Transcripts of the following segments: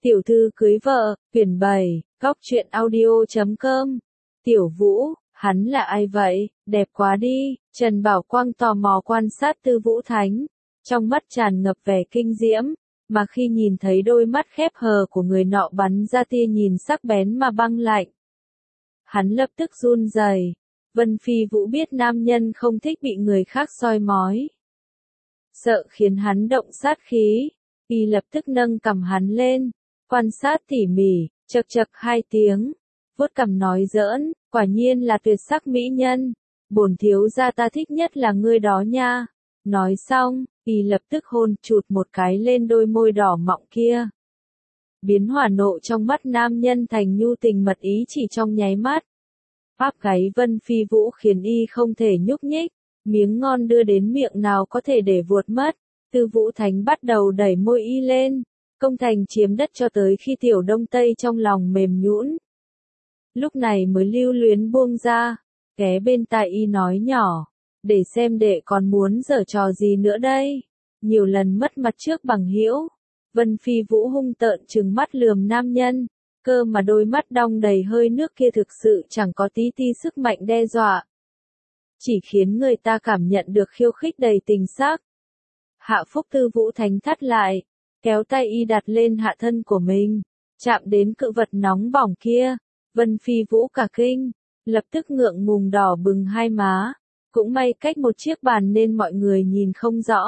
Tiểu thư cưới vợ, quyển 7, goctruyện audio.com. Tiểu Vũ, hắn là ai vậy, đẹp quá đi, Trần Bảo Quang tò mò quan sát Tư Vũ Thánh, trong mắt tràn ngập vẻ kinh diễm, mà khi nhìn thấy đôi mắt khép hờ của người nọ bắn ra tia nhìn sắc bén mà băng lạnh. Hắn lập tức run rẩy. Vân Phi Vũ biết nam nhân không thích bị người khác soi mói. Sợ khiến hắn động sát khí, y lập tức nâng cằm hắn lên, quan sát tỉ mỉ, chậc chậc 2 tiếng, vuốt cằm nói giỡn, quả nhiên là tuyệt sắc mỹ nhân, bổn thiếu gia ta thích nhất là ngươi đó nha. Nói xong, y lập tức hôn chụt một cái lên đôi môi đỏ mọng kia. Biến hỏa nộ trong mắt nam nhân thành nhu tình mật ý chỉ trong nháy mắt. Áp gáy Vân Phi Vũ khiến y không thể nhúc nhích, miếng ngon đưa đến miệng nào có thể để vuột mất. Tư Vũ Thánh bắt đầu đẩy môi y lên, công thành chiếm đất cho tới khi Tiểu Đông Tây trong lòng mềm nhũn. Lúc này mới lưu luyến buông ra, ghé bên tai y nói nhỏ, để xem đệ còn muốn giở trò gì nữa đây. Nhiều lần mất mặt trước bằng hữu, Vân Phi Vũ hung tợn trừng mắt lườm nam nhân, cơ mà đôi mắt đong đầy hơi nước kia thực sự chẳng có tí ti sức mạnh đe dọa. Chỉ khiến người ta cảm nhận được khiêu khích đầy tình sắc. Hạ Phúc Tư Vũ Thánh thắt lại, kéo tay y đặt lên hạ thân của mình, chạm đến cự vật nóng bỏng kia. Vân Phi Vũ cả kinh, lập tức ngượng ngùng đỏ bừng hai má, cũng may cách một chiếc bàn nên mọi người nhìn không rõ.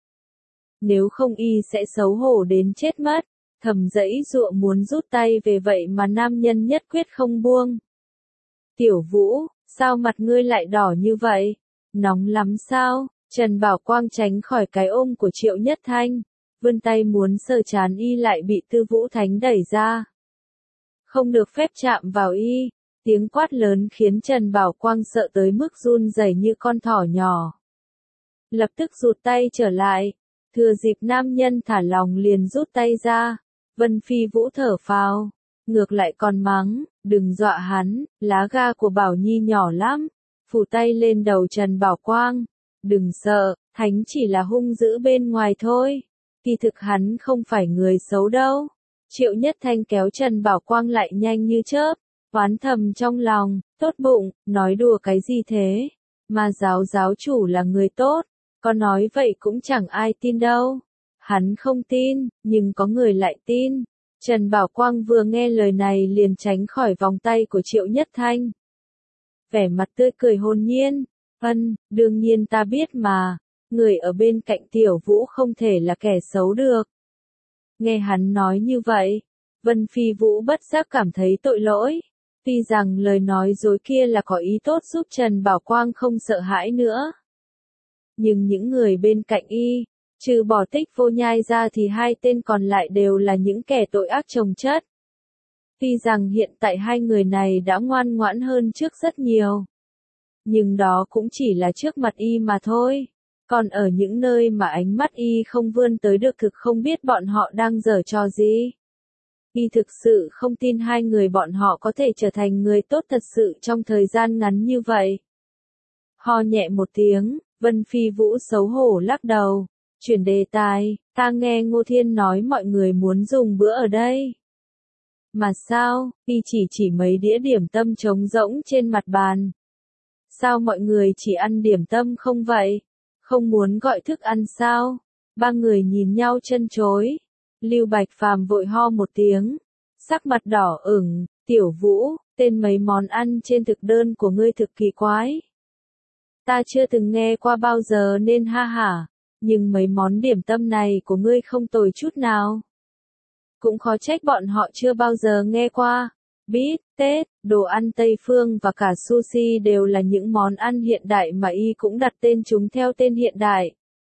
Nếu không y sẽ xấu hổ đến chết mất, thầm dẫy dụa muốn rút tay về vậy mà nam nhân nhất quyết không buông. Tiểu Vũ, sao mặt ngươi lại đỏ như vậy? Nóng lắm sao? Trần Bảo Quang tránh khỏi cái ôm của Triệu Nhất Thanh, vươn tay muốn sờ trán y lại bị Tư Vũ Thánh đẩy ra. Không được phép chạm vào y, tiếng quát lớn khiến Trần Bảo Quang sợ tới mức run rẩy như con thỏ nhỏ. Lập tức rụt tay trở lại, thừa dịp nam nhân thả lòng liền rút tay ra. Vân Phi Vũ thở phào, ngược lại còn mắng, đừng dọa hắn, lá ga của Bảo Nhi nhỏ lắm, phủ tay lên đầu Trần Bảo Quang. Đừng sợ, Thánh chỉ là hung dữ bên ngoài thôi, kỳ thực hắn không phải người xấu đâu. Triệu Nhất Thanh kéo Trần Bảo Quang lại nhanh như chớp, oán thầm trong lòng, tốt bụng, nói đùa cái gì thế, mà giáo chủ là người tốt, có nói vậy cũng chẳng ai tin đâu. Hắn không tin, nhưng có người lại tin. Trần Bảo Quang vừa nghe lời này liền tránh khỏi vòng tay của Triệu Nhất Thanh. Vẻ mặt tươi cười hồn nhiên, đương nhiên ta biết mà, người ở bên cạnh Tiểu Vũ không thể là kẻ xấu được. Nghe hắn nói như vậy, Vân Phi Vũ bất giác cảm thấy tội lỗi, tuy rằng lời nói dối kia là có ý tốt giúp Trần Bảo Quang không sợ hãi nữa. Nhưng những người bên cạnh y, trừ bỏ Tích Vô Nhai ra thì hai tên còn lại đều là những kẻ tội ác chồng chất. Tuy rằng hiện tại hai người này đã ngoan ngoãn hơn trước rất nhiều, nhưng đó cũng chỉ là trước mặt y mà thôi. Còn ở những nơi mà ánh mắt y không vươn tới được thực không biết bọn họ đang giở trò gì. Y thực sự không tin hai người bọn họ có thể trở thành người tốt thật sự trong thời gian ngắn như vậy. Ho nhẹ một tiếng, Vân Phi Vũ xấu hổ lắc đầu, chuyển đề tài, ta nghe Ngô Thiên nói mọi người muốn dùng bữa ở đây. Mà sao, y chỉ mấy đĩa điểm tâm trống rỗng trên mặt bàn. Sao mọi người chỉ ăn điểm tâm không vậy? Không muốn gọi thức ăn sao? Ba người nhìn nhau chân chối. Lưu Bạch Phàm vội ho một tiếng, sắc mặt đỏ ửng, Tiểu Vũ, tên mấy món ăn trên thực đơn của ngươi thực kỳ quái. Ta chưa từng nghe qua bao giờ nên ha hả, nhưng mấy món điểm tâm này của ngươi không tồi chút nào. Cũng khó trách bọn họ chưa bao giờ nghe qua. Bít, tết, đồ ăn Tây Phương và cả sushi đều là những món ăn hiện đại mà y cũng đặt tên chúng theo tên hiện đại.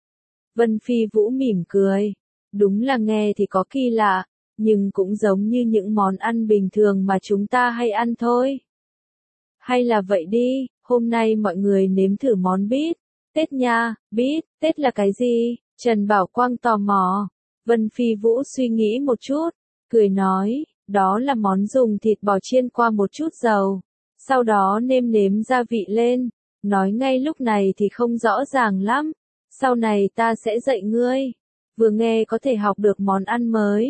Vân Phi Vũ mỉm cười. Đúng là nghe thì có kỳ lạ, nhưng cũng giống như những món ăn bình thường mà chúng ta hay ăn thôi. Hay là vậy đi, hôm nay mọi người nếm thử món bít tết nha. Bít tết là cái gì? Trần Bảo Quang tò mò. Vân Phi Vũ suy nghĩ một chút, cười nói, đó là món dùng thịt bò chiên qua một chút dầu, sau đó nêm nếm gia vị lên. Nói ngay lúc này thì không rõ ràng lắm, sau này ta sẽ dạy ngươi. Vừa nghe có thể học được món ăn mới,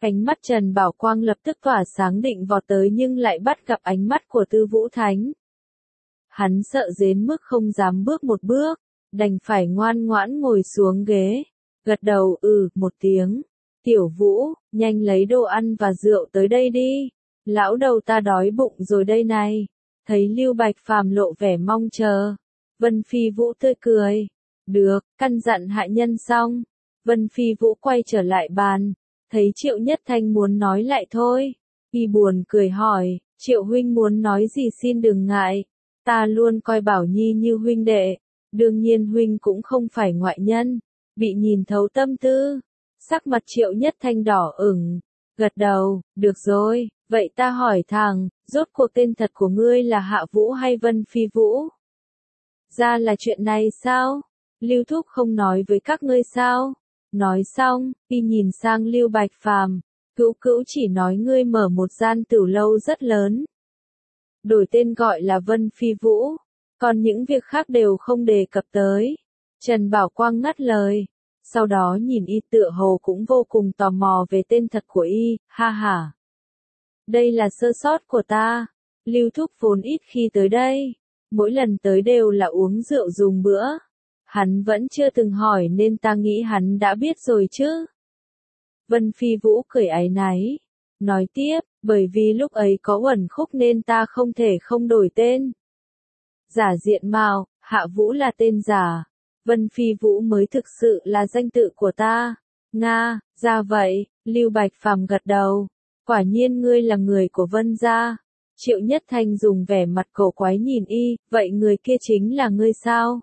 Ánh mắt Trần Bảo Quang lập tức tỏa sáng định vọt tới nhưng lại bắt gặp ánh mắt của Tư Vũ Thánh. Hắn sợ đến mức không dám bước một bước, đành phải ngoan ngoãn ngồi xuống ghế, gật đầu một tiếng. Tiểu Vũ, nhanh lấy đồ ăn và rượu tới đây đi. Lão đầu ta đói bụng rồi đây này. Thấy Lưu Bạch Phàm lộ vẻ mong chờ. Vân Phi Vũ tươi cười. Được, căn dặn hạ nhân xong. Vân Phi Vũ quay trở lại bàn. Thấy Triệu Nhất Thanh muốn nói lại thôi. Y buồn cười hỏi, Triệu huynh muốn nói gì xin đừng ngại. Ta luôn coi Bảo Nhi như huynh đệ. Đương nhiên huynh cũng không phải ngoại nhân. Bị nhìn thấu tâm tư. Sắc mặt Triệu Nhất Thanh đỏ ửng. Gật đầu, được rồi, vậy ta hỏi thẳng, rốt cuộc tên thật của ngươi là Hạ Vũ hay Vân Phi Vũ? Ra là chuyện này sao? Lưu Thúc không nói với các ngươi sao? Nói xong, y nhìn sang Lưu Bạch Phàm, Cữu Cữu chỉ nói ngươi mở một gian tửu lâu rất lớn. Đổi tên gọi là Vân Phi Vũ, còn những việc khác đều không đề cập tới. Trần Bảo Quang ngắt lời, sau đó nhìn y tựa hồ cũng vô cùng tò mò về tên thật của y, ha ha. Đây là sơ sót của ta, Lưu Thúc vốn ít khi tới đây, mỗi lần tới đều là uống rượu dùng bữa. Hắn vẫn chưa từng hỏi nên ta nghĩ hắn đã biết rồi chứ. Vân Phi Vũ cười áy náy, nói tiếp, bởi vì lúc ấy có uẩn khúc nên ta không thể không đổi tên. Giả diện mạo, Hạ Vũ là tên giả, Vân Phi Vũ mới thực sự là danh tự của ta. Nga, ra vậy, Lưu Bạch Phàm gật đầu, quả nhiên ngươi là người của Vân gia. Triệu Nhất Thanh dùng vẻ mặt cổ quái nhìn y, vậy người kia chính là ngươi sao?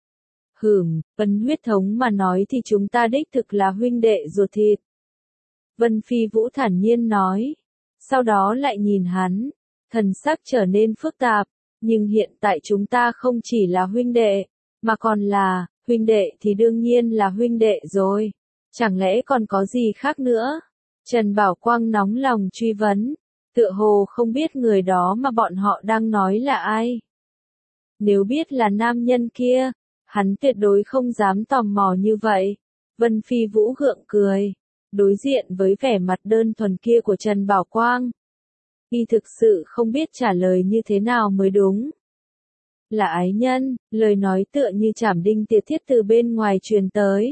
Vân huyết thống mà nói thì chúng ta đích thực là huynh đệ ruột thịt. Vân Phi Vũ thản nhiên nói, sau đó lại nhìn hắn, thần sắc trở nên phức tạp, nhưng hiện tại chúng ta không chỉ là huynh đệ, mà còn là, huynh đệ thì đương nhiên là huynh đệ rồi, chẳng lẽ còn có gì khác nữa? Trần Bảo Quang nóng lòng truy vấn, tựa hồ không biết người đó mà bọn họ đang nói là ai. Nếu biết là nam nhân kia, hắn tuyệt đối không dám tò mò như vậy. Vân Phi Vũ gượng cười, đối diện với vẻ mặt đơn thuần kia của Trần Bảo Quang. Y thực sự không biết trả lời như thế nào mới đúng. Là ái nhân, lời nói tựa như chảm đinh tiệt thiết từ bên ngoài truyền tới.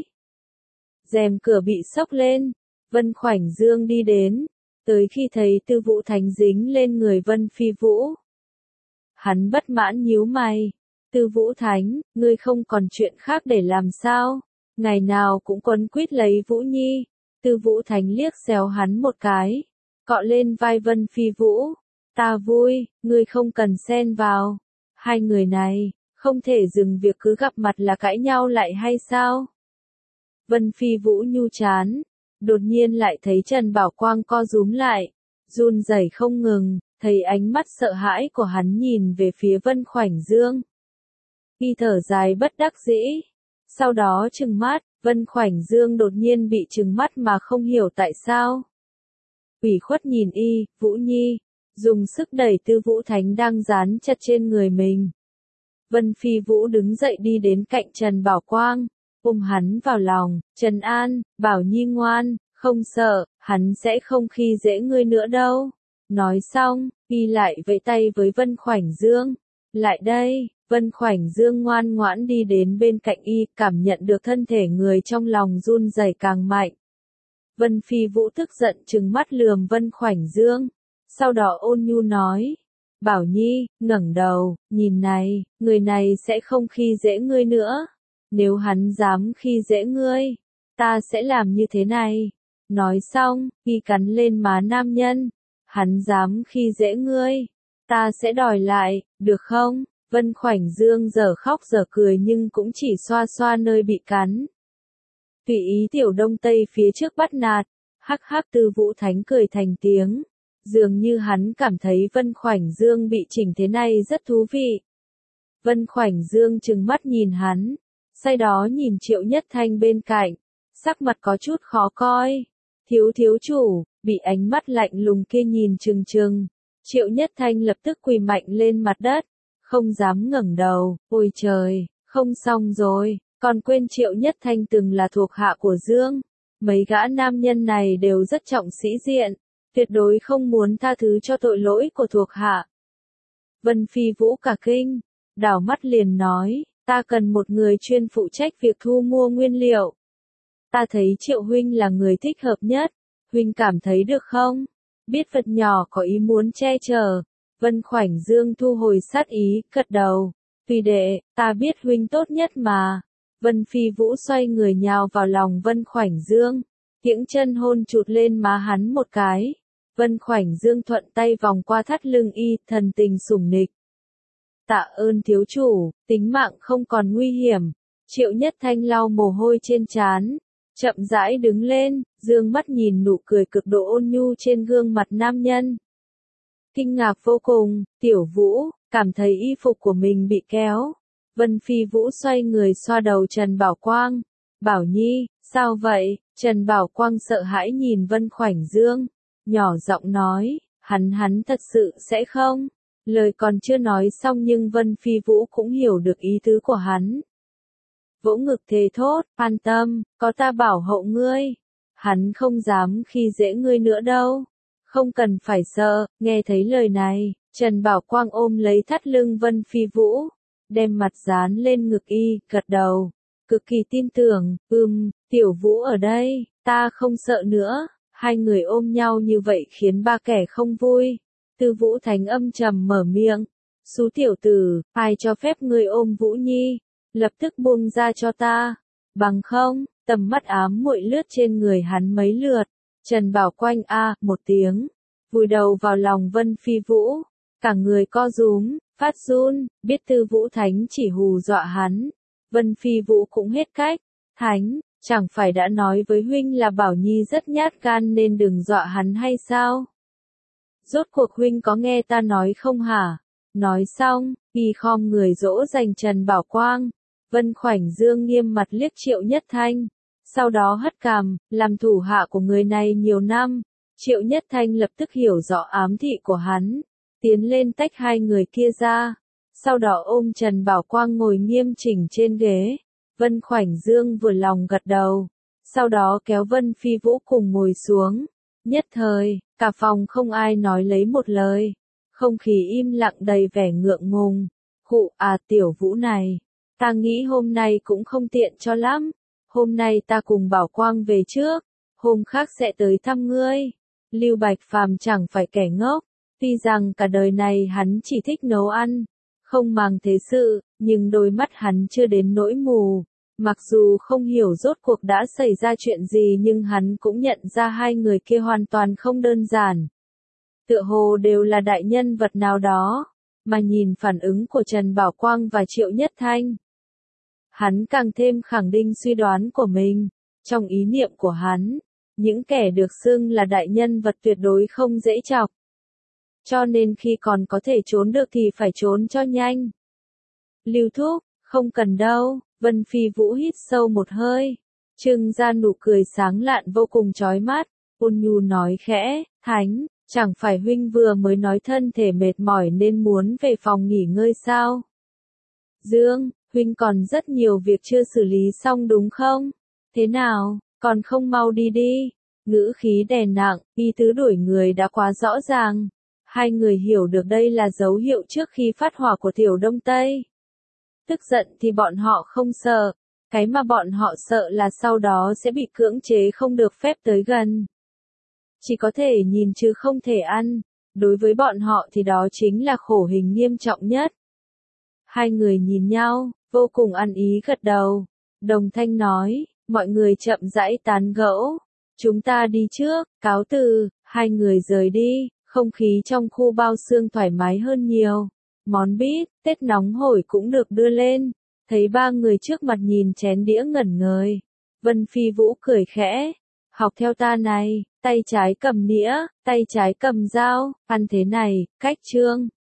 Rèm cửa bị xốc lên, Vân Khoảnh Dương đi đến, tới khi thấy Tư Vũ Thánh dính lên người Vân Phi Vũ. Hắn bất mãn nhíu mày. Tư Vũ Thánh, ngươi không còn chuyện khác để làm sao? Ngày nào cũng quấn quýt lấy Vũ Nhi. Tư Vũ Thánh liếc xéo hắn một cái, cọ lên vai Vân Phi Vũ. Ta vui, ngươi không cần xen vào. Hai người này, không thể dừng việc cứ gặp mặt là cãi nhau lại hay sao? Vân Phi Vũ nhu chán, đột nhiên lại thấy Trần Bảo Quang co rúm lại, run rẩy không ngừng, thấy ánh mắt sợ hãi của hắn nhìn về phía Vân Khoảnh Dương. Y thở dài bất đắc dĩ, sau đó trừng mắt, Vân Khoảnh Dương đột nhiên bị trừng mắt mà không hiểu tại sao. Ủy khuất nhìn y, Vũ Nhi, dùng sức đẩy Tư Vũ Thánh đang dán chặt trên người mình. Vân Phi Vũ đứng dậy đi đến cạnh Trần Bảo Quang, ôm hắn vào lòng, trấn an, Bảo Nhi ngoan, không sợ, hắn sẽ không khi dễ ngươi nữa đâu. Nói xong, y lại vẫy tay với Vân Khoảnh Dương. Lại đây, Vân Khoảnh Dương ngoan ngoãn đi đến bên cạnh y, cảm nhận được thân thể người trong lòng run rẩy càng mạnh. Vân Phi Vũ tức giận trừng mắt lườm Vân Khoảnh Dương, sau đó ôn nhu nói, Bảo Nhi, ngẩng đầu, nhìn này, người này sẽ không khi dễ ngươi nữa. Nếu hắn dám khi dễ ngươi, ta sẽ làm như thế này. Nói xong, y cắn lên má nam nhân. Hắn dám khi dễ ngươi, ta sẽ đòi lại, được không? Vân Khoảnh Dương giờ khóc giờ cười nhưng cũng chỉ xoa xoa nơi bị cắn. Tùy ý tiểu Đông Tây phía trước bắt nạt, hắc hắc. Tư Vũ Thánh cười thành tiếng. Dường như hắn cảm thấy Vân Khoảnh Dương bị chỉnh thế này rất thú vị. Vân Khoảnh Dương trừng mắt nhìn hắn, sau đó nhìn Triệu Nhất Thanh bên cạnh, sắc mặt có chút khó coi. Thiếu chủ, bị ánh mắt lạnh lùng kia nhìn chừng chừng, Triệu Nhất Thanh lập tức quỳ mạnh lên mặt đất, không dám ngẩng đầu. Ôi trời, không xong rồi, còn quên Triệu Nhất Thanh từng là thuộc hạ của Dương. Mấy gã nam nhân này đều rất trọng sĩ diện, tuyệt đối không muốn tha thứ cho tội lỗi của thuộc hạ. Vân Phi Vũ cả kinh, đảo mắt liền nói, ta cần một người chuyên phụ trách việc thu mua nguyên liệu. Ta thấy Triệu huynh là người thích hợp nhất, huynh cảm thấy được không? Biết vật nhỏ có ý muốn che chở, Vân Khoảnh Dương thu hồi sát ý, gật đầu. Tùy đệ, ta biết huynh tốt nhất mà. Vân Phi Vũ xoay người nhào vào lòng Vân Khoảnh Dương, kiễng chân hôn chụt lên má hắn một cái. Vân Khoảnh Dương thuận tay vòng qua thắt lưng y, thần tình sủng nịch. Tạ ơn thiếu chủ, tính mạng không còn nguy hiểm. Triệu Nhất Thanh lau mồ hôi trên trán, chậm rãi đứng lên, dương mắt nhìn nụ cười cực độ ôn nhu trên gương mặt nam nhân. Kinh ngạc vô cùng, Tiểu Vũ, cảm thấy y phục của mình bị kéo. Vân Phi Vũ xoay người xoa đầu Trần Bảo Quang. Bảo Nhi, sao vậy? Trần Bảo Quang sợ hãi nhìn Vân Khoảnh Dương, nhỏ giọng nói, hắn thật sự sẽ không? Lời còn chưa nói xong nhưng Vân Phi Vũ cũng hiểu được ý tứ của hắn. Vỗ ngực thề thốt, an tâm, có ta bảo hộ ngươi. Hắn không dám khi dễ ngươi nữa đâu. Không cần phải sợ, nghe thấy lời này, Trần Bảo Quang ôm lấy thắt lưng Vân Phi Vũ, đem mặt dán lên ngực y, gật đầu, cực kỳ tin tưởng, Tiểu Vũ ở đây, ta không sợ nữa. Hai người ôm nhau như vậy khiến ba kẻ không vui. Tư Vũ Thánh âm trầm mở miệng, Xú tiểu tử, ai cho phép ngươi ôm Vũ Nhi, lập tức buông ra cho ta, bằng không, tầm mắt ám muội lướt trên người hắn mấy lượt. Trần Bảo Quanh một tiếng, vùi đầu vào lòng Vân Phi Vũ, cả người co rúm, phát run, biết Tư Vũ Thánh chỉ hù dọa hắn. Vân Phi Vũ cũng hết cách, Thánh, chẳng phải đã nói với huynh là Bảo Nhi rất nhát gan nên đừng dọa hắn hay sao? Rốt cuộc huynh có nghe ta nói không hả? Nói xong, y khom người dỗ dành Trần Bảo Quang. Vân Khoảnh Dương nghiêm mặt liếc Triệu Nhất Thanh, sau đó hất cằm, làm thủ hạ của người này nhiều năm. Triệu Nhất Thanh lập tức hiểu rõ ám thị của hắn, tiến lên tách hai người kia ra, sau đó ôm Trần Bảo Quang ngồi nghiêm chỉnh trên ghế. Vân Khoảnh Dương vừa lòng gật đầu, sau đó kéo Vân Phi Vũ cùng ngồi xuống. Nhất thời, cả phòng không ai nói lấy một lời, không khí im lặng đầy vẻ ngượng ngùng. Tiểu Vũ này, ta nghĩ hôm nay cũng không tiện cho lắm, hôm nay ta cùng Bảo Quang về trước, hôm khác sẽ tới thăm ngươi. Lưu Bạch Phàm chẳng phải kẻ ngốc, tuy rằng cả đời này hắn chỉ thích nấu ăn, không màng thế sự, nhưng đôi mắt hắn chưa đến nỗi mù. Mặc dù không hiểu rốt cuộc đã xảy ra chuyện gì nhưng hắn cũng nhận ra hai người kia hoàn toàn không đơn giản. Tựa hồ đều là đại nhân vật nào đó, mà nhìn phản ứng của Trần Bảo Quang và Triệu Nhất Thanh, hắn càng thêm khẳng định suy đoán của mình. Trong ý niệm của hắn, những kẻ được xưng là đại nhân vật tuyệt đối không dễ chọc. Cho nên khi còn có thể trốn được thì phải trốn cho nhanh. Lưu Thúc, không cần đâu. Vân Phi Vũ hít sâu một hơi, trưng ra nụ cười sáng lạn vô cùng chói mắt, ôn nhu nói khẽ, Thánh, chẳng phải huynh vừa mới nói thân thể mệt mỏi nên muốn về phòng nghỉ ngơi sao? Dương, huynh còn rất nhiều việc chưa xử lý xong đúng không? Thế nào, còn không mau đi đi? Ngữ khí đè nặng, ý tứ đuổi người đã quá rõ ràng. Hai người hiểu được đây là dấu hiệu trước khi phát hỏa của Tiểu Đông Tây. Tức giận thì bọn họ không sợ, cái mà bọn họ sợ là sau đó sẽ bị cưỡng chế không được phép tới gần. Chỉ có thể nhìn chứ không thể ăn, đối với bọn họ thì đó chính là khổ hình nghiêm trọng nhất. Hai người nhìn nhau, vô cùng ăn ý gật đầu. Đồng Thanh nói, mọi người chậm rãi tán gẫu, chúng ta đi trước, cáo từ. Hai người rời đi, không khí trong khu bao xương thoải mái hơn nhiều. Món bít tết nóng hổi cũng được đưa lên, thấy ba người trước mặt nhìn chén đĩa ngẩn ngời. Vân Phi Vũ cười khẽ, học theo ta này, tay trái cầm nĩa, tay trái cầm dao, ăn thế này, cách chương.